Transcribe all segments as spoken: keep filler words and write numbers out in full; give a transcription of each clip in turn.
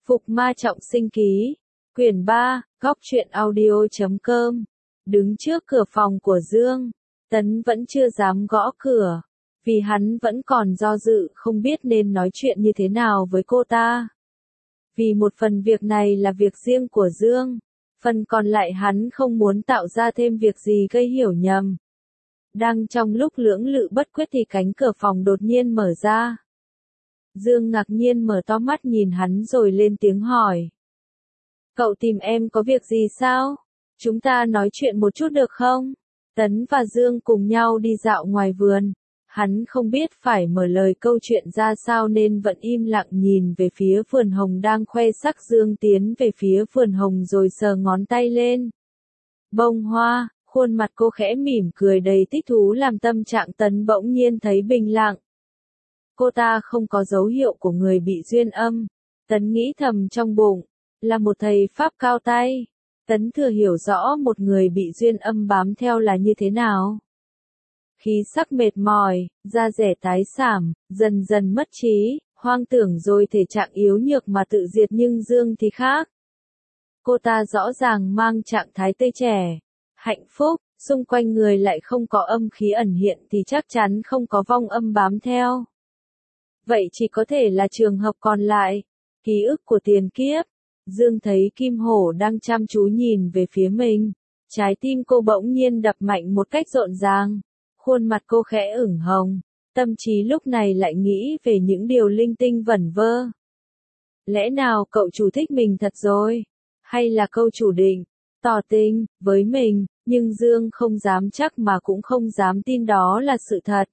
Phục Ma Trọng Sinh Ký, quyển ba, góc truyện audio chấm com. Đứng trước cửa phòng của Dương, Tấn vẫn chưa dám gõ cửa, vì hắn vẫn còn do dự không biết nên nói chuyện như thế nào với cô ta. Vì một phần việc này là việc riêng của Dương, phần còn lại hắn không muốn tạo ra thêm việc gì gây hiểu nhầm. Đang trong lúc lưỡng lự bất quyết thì cánh cửa phòng đột nhiên mở ra. Dương ngạc nhiên mở to mắt nhìn hắn rồi lên tiếng hỏi. Cậu tìm em có việc gì sao? Chúng ta nói chuyện một chút được không? Tấn và Dương cùng nhau đi dạo ngoài vườn. Hắn không biết phải mở lời câu chuyện ra sao nên vẫn im lặng nhìn về phía vườn hồng đang khoe sắc. Dương tiến về phía vườn hồng rồi sờ ngón tay lên. Bông hoa, khuôn mặt cô khẽ mỉm cười đầy thích thú làm tâm trạng Tấn bỗng nhiên thấy bình lặng. Cô ta không có dấu hiệu của người bị duyên âm. Tấn nghĩ thầm trong bụng, là một thầy Pháp cao tay. Tấn thừa hiểu rõ một người bị duyên âm bám theo là như thế nào. Khí sắc mệt mỏi, da rẻ tái xảm, dần dần mất trí, hoang tưởng rồi thể trạng yếu nhược mà tự diệt. Nhưng Dương thì khác. Cô ta rõ ràng mang trạng thái tươi trẻ, hạnh phúc, xung quanh người lại không có âm khí ẩn hiện thì chắc chắn không có vong âm bám theo. Vậy chỉ có thể là trường hợp còn lại, ký ức của tiền kiếp. Dương thấy Kim Hổ đang chăm chú nhìn về phía mình. Trái tim cô bỗng nhiên đập mạnh một cách rộn ràng. Khuôn mặt cô khẽ ửng hồng. Tâm trí lúc này lại nghĩ về những điều linh tinh vẩn vơ. Lẽ nào cậu chủ thích mình thật rồi? Hay là câu chủ định, tỏ tình, với mình? Nhưng Dương không dám chắc mà cũng không dám tin đó là sự thật.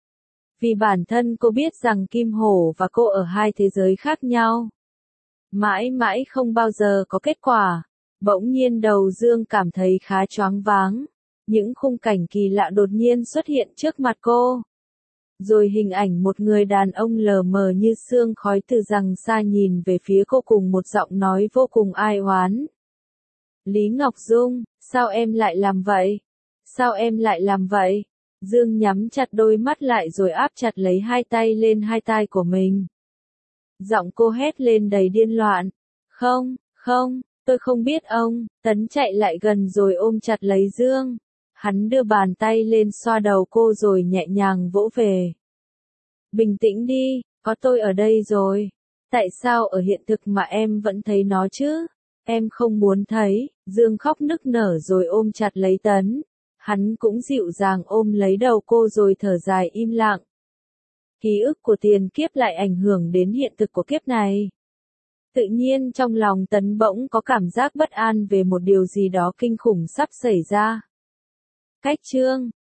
Vì bản thân cô biết rằng Kim Hổ và cô ở hai thế giới khác nhau. Mãi mãi không bao giờ có kết quả. Bỗng nhiên đầu Dương cảm thấy khá choáng váng. Những khung cảnh kỳ lạ đột nhiên xuất hiện trước mặt cô. Rồi hình ảnh một người đàn ông lờ mờ như sương khói từ đằng xa nhìn về phía cô cùng một giọng nói vô cùng ai oán. Lý Ngọc Dung, sao em lại làm vậy? Sao em lại làm vậy? Dương nhắm chặt đôi mắt lại rồi áp chặt lấy hai tay lên hai tai của mình. Giọng cô hét lên đầy điên loạn. Không, không, tôi không biết ông. Tấn chạy lại gần rồi ôm chặt lấy Dương. Hắn đưa bàn tay lên xoa đầu cô rồi nhẹ nhàng vỗ về. Bình tĩnh đi, có tôi ở đây rồi. Tại sao ở hiện thực mà em vẫn thấy nó chứ? Em không muốn thấy. Dương khóc nức nở rồi ôm chặt lấy Tấn. Hắn cũng dịu dàng ôm lấy đầu cô rồi thở dài im lặng. Ký ức của tiền kiếp lại ảnh hưởng đến hiện thực của kiếp này. Tự nhiên trong lòng Tấn bỗng có cảm giác bất an về một điều gì đó kinh khủng sắp xảy ra. Cách chương